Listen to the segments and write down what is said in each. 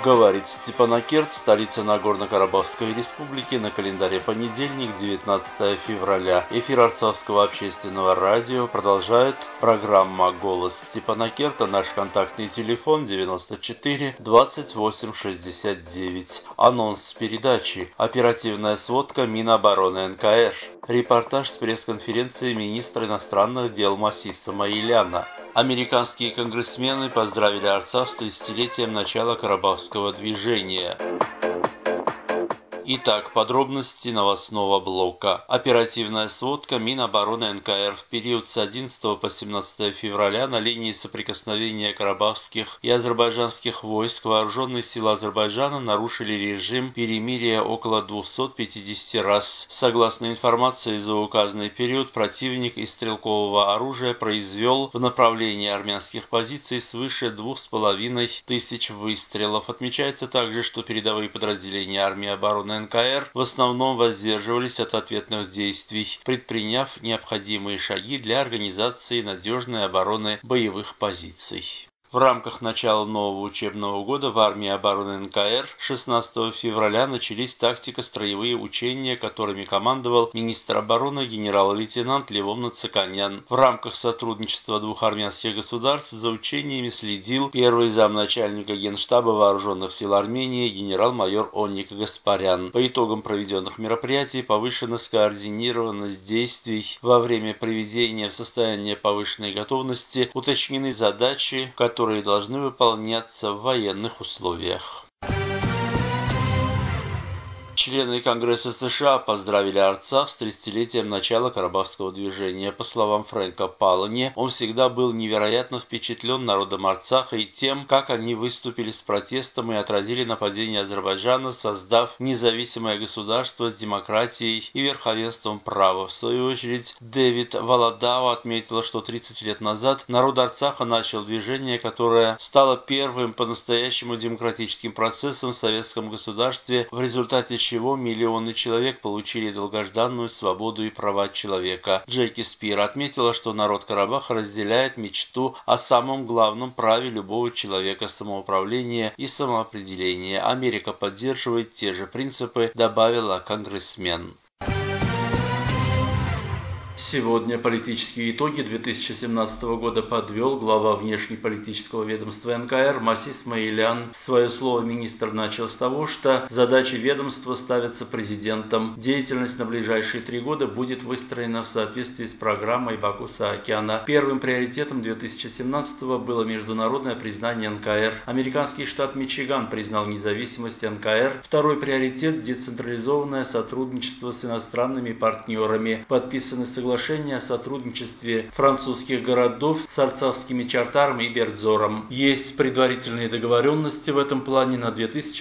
Говорит Степанакерт, столица Нагорно-Карабахской республики, на календаре понедельник, 19 февраля. Эфир Арцахского общественного радио продолжает программа «Голос Степанакерта». Наш контактный телефон 94 28 69. Анонс передачи. Оперативная сводка Минобороны НКР. Репортаж с пресс-конференции министра иностранных дел Маси Исмаиляна. Американские конгрессмены поздравили Арцах с 30-летием начала Карабахского движения. Итак, подробности новостного блока. Оперативная сводка Минобороны НКР в период с 11 по 17 февраля на линии соприкосновения карабахских и азербайджанских войск вооруженные силы Азербайджана нарушили режим перемирия около 250 раз. Согласно информации, за указанный период противник из стрелкового оружия произвел в направлении армянских позиций свыше 2500 выстрелов. Отмечается также, что передовые подразделения армии обороны НКР в основном воздерживались от ответных действий, предприняв необходимые шаги для организации надежной обороны боевых позиций. В рамках начала нового учебного года в армии обороны НКР 16 февраля начались тактико-строевые учения, которыми командовал министр обороны генерал-лейтенант Левон Нацаканян. В рамках сотрудничества двух армянских государств за учениями следил первый замначальника Генштаба Вооруженных сил Армении генерал-майор Онник Гаспарян. По итогам проведенных мероприятий повышена скоординированность действий во время приведения в состояние повышенной готовности, уточнены задачи, которые должны выполняться в военных условиях. Члены Конгресса США поздравили Арцах с 30-летием начала Карабахского движения. По словам Фрэнка Палани, он всегда был невероятно впечатлен народом Арцаха и тем, как они выступили с протестом и отразили нападение Азербайджана, создав независимое государство с демократией и верховенством права. В свою очередь, Дэвид Валадау отметил, что 30 лет назад народ Арцаха начал движение, которое стало первым по-настоящему демократическим процессом в советском государстве, в результате чего миллионы человек получили долгожданную свободу и права человека. Джеки Спир отметила, что народ Карабаха разделяет мечту о самом главном праве любого человека — самоуправления и самоопределения. Америка поддерживает те же принципы, добавила конгрессмен. Сегодня политические итоги 2017 года подвел глава внешнеполитического ведомства НКР Маси Исмаилян. Свое слово министр начал с того, что задачи ведомства ставятся президентом. Деятельность на ближайшие 3 года будет выстроена в соответствии с программой Баку-Саакяна. Первым приоритетом 2017 было международное признание НКР. Американский штат Мичиган признал независимость НКР. Второй приоритет – децентрализованное сотрудничество с иностранными партнерами. Подписаны соглашения о сотрудничестве французских городов с арцахскими Чартаром и Бердзором. Есть предварительные договоренности в этом плане на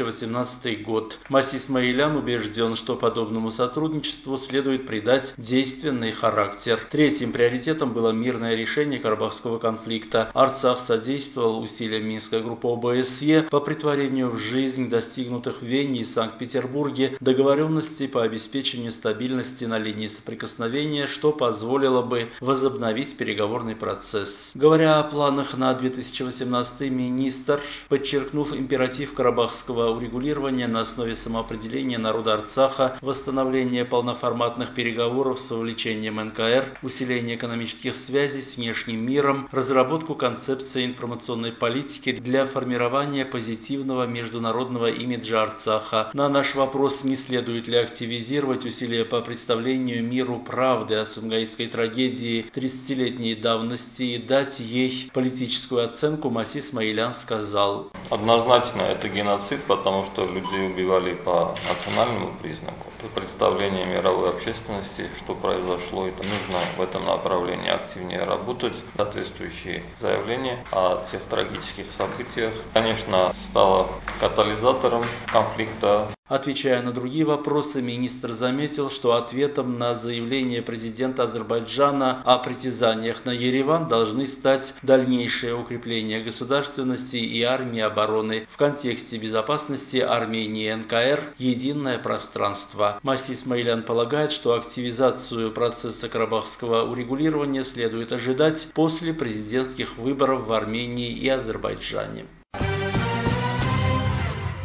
2018 год. Маси Исмаилян убежден, что подобному сотрудничеству следует придать действенный характер. Третьим приоритетом было мирное решение карабахского конфликта. Арцах содействовал усилиям Минской группы ОБСЕ по претворению в жизнь достигнутых в Вене и Санкт-Петербурге договоренностей по обеспечению стабильности на линии соприкосновения, что позволило бы возобновить переговорный процесс. Говоря о планах на 2018, министр подчеркнул императив карабахского урегулирования на основе самоопределения народа Арцаха, восстановления полноформатных переговоров с вовлечением НКР, усиление экономических связей с внешним миром, разработку концепции информационной политики для формирования позитивного международного имиджа Арцаха. На наш вопрос, не следует ли активизировать усилия по представлению миру правды о сумгаитской трагедии 30-летней давности и дать ей политическую оценку, Маси Исмаилян сказал: однозначно это геноцид, потому что людей убивали по национальному признаку. Представление мировой общественности, что произошло, это нужно в этом направлении активнее работать. Соответствующие заявления о тех трагических событиях, конечно, стало катализатором конфликта. Отвечая на другие вопросы, министр заметил, что ответом на заявление президента Азербайджана о притязаниях на Ереван должны стать дальнейшее укрепление государственности и армии обороны в контексте безопасности Армении и НКР «Единое пространство». Маси Исмаилян полагает, что активизацию процесса карабахского урегулирования следует ожидать после президентских выборов в Армении и Азербайджане.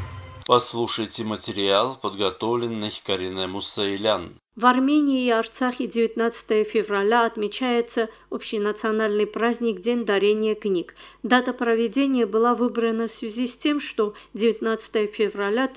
Послушайте материал, подготовленный Кариной Мусаилян. В Армении и Арцахе 19 февраля отмечается общенациональный праздник День дарения книг. Дата проведения была выбрана в связи с тем, что 19 февраля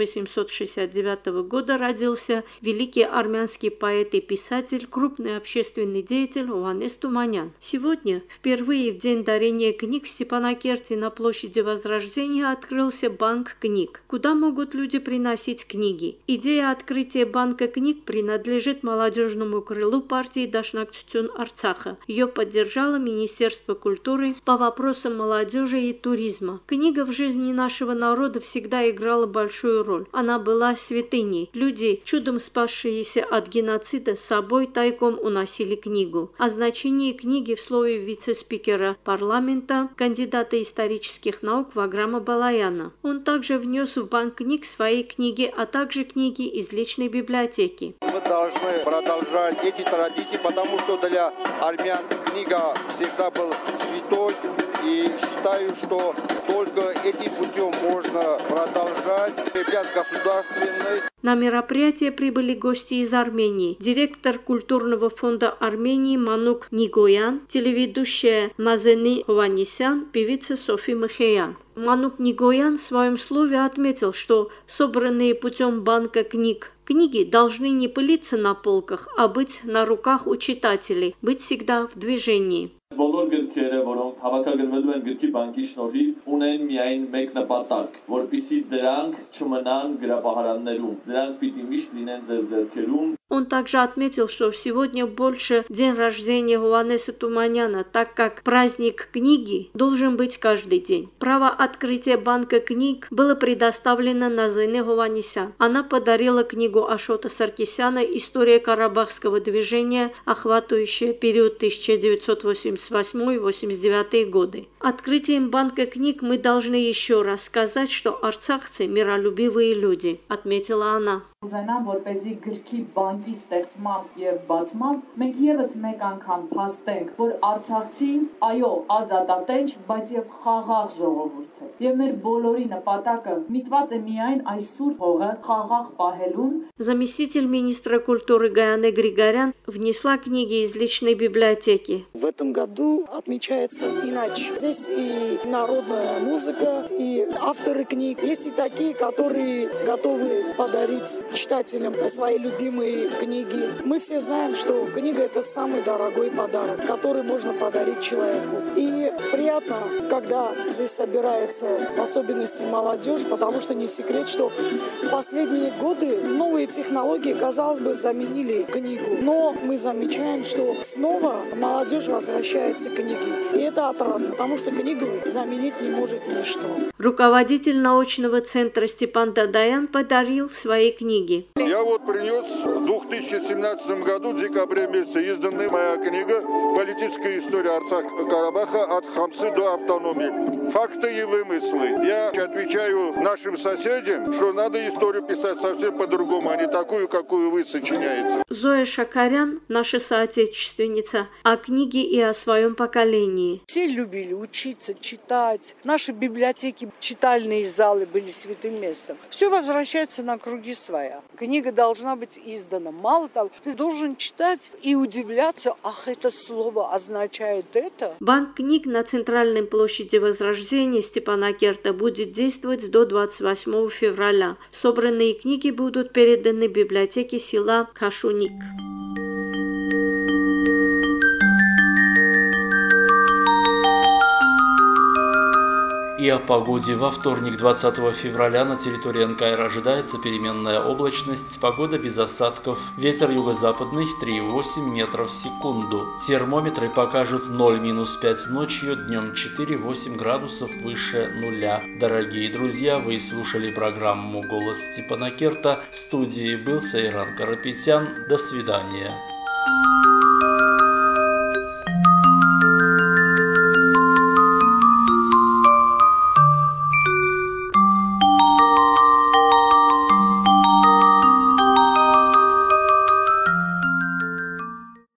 1869 года родился великий армянский поэт и писатель, крупный общественный деятель Ованес Туманян. Сегодня, впервые в День дарения книг в Степанакерте на площади Возрождения открылся банк книг, куда могут люди приносить книги. Идея открытия банка книг принадлежит молодежному крылу партии Дашнактютюн Арцаха. Ее поддержало Министерство культуры по вопросам молодежи и туризма. Книга в жизни нашего народа всегда играла большую роль. Она была святыней. Люди, чудом спасшиеся от геноцида, с собой тайком уносили книгу. О значении книги в слове вице-спикера парламента, кандидата исторических наук Ваграма Балаяна. Он также внес в банк книг свои книги, а также книги из личной библиотеки. Мы должны продолжать эти традиции, потому что для армян книга всегда была святой. И считаю, что только этим путем можно продолжать укреплять государственность. На мероприятие прибыли гости из Армении. Директор культурного фонда Армении Манук Нигоян, телеведущая Мазени Хованесян, певица Софи Махеян. Манук Нигоян в своем слове отметил, что собранные путем банка книги должны не пылиться на полках, а быть на руках у читателей, быть всегда в движении. Բոլոր գրքերը, որոնք հավաքագրվելու են գրքի բանկի շնորհիվ, ունեն միայն մեկ նպատակ, որպեսզի դրանք չմնան գրապահարաններում, դրանք պիտի միշտ լինեն ձեր ձեռքերում. Он также отметил, что сегодня больше день рождения Ованеса Туманяна, так как праздник книги должен быть каждый день. Право открытия банка книг было предоставлено Назене Хованесян. Она подарила книгу Ашота Саркисяна «История карабахского движения», охватывающая период 1988-89 годы. Открытием банка книг мы должны еще раз сказать, что арцахцы – миролюбивые люди, отметила она. Ուզենամ, որպեսզի գրքի բանկի ստեղծմամբ եւ բացմամբ մենք եւս մեկ անգամ փաստենք, որ Արցախցին, այո, ազատատենչ, բայց եւ խաղաղ ժողովուրդ է։ Եվ մեր բոլորի նպատակը միտված է միայն այս սուրբ հողը խաղաղ պահելուն։ Заместитель министра культуры Гаяне Григорян внесла книги из личной библиотеки. В этом году отмечается иначе. Здесь и народная музыка, и авторы книг. Есть и такие, которые готовы подарить читателям свои любимые книги. Мы все знаем, что книга – это самый дорогой подарок, который можно подарить человеку. И приятно, когда здесь собирается, в особенности молодежь, потому что не секрет, что в последние годы новые технологии, казалось бы, заменили книгу. Но мы замечаем, что снова молодежь возвращается к книге. И это отрадно, потому что книгу заменить не может ничто. Руководитель научного центра Степан Дадаян подарил свои книги. Я вот принес в 2017 году, в декабре месяце, изданная моя книга «Политическая история Арцаха-Карабаха от Хамсы до автономии. Факты и вымыслы». Я отвечаю нашим соседям, что надо историю писать совсем по-другому, а не такую, какую вы сочиняете. Зоя Шакарян, наша соотечественница, о книге и о своем поколении. Все любили учиться, читать. Наши библиотеки, читальные залы были святым местом. Все возвращается на круги своя. Книга должна быть издана. Мало того, ты должен читать и удивляться, ах, это слово означает это. Банк книг на центральной площади Возрождения Степанакерта будет действовать до 28 февраля. Собранные книги будут переданы библиотеке села Кашуник. И о погоде. Во вторник, 20 февраля, на территории НКР ожидается переменная облачность, погода без осадков, ветер юго-западный 3,8 метров в секунду. Термометры покажут 0-5 ночью, днем 4-8 градусов выше нуля. Дорогие друзья, вы слушали программу «Голос Степанакерта». В студии был Сайран Карапетян. До свидания.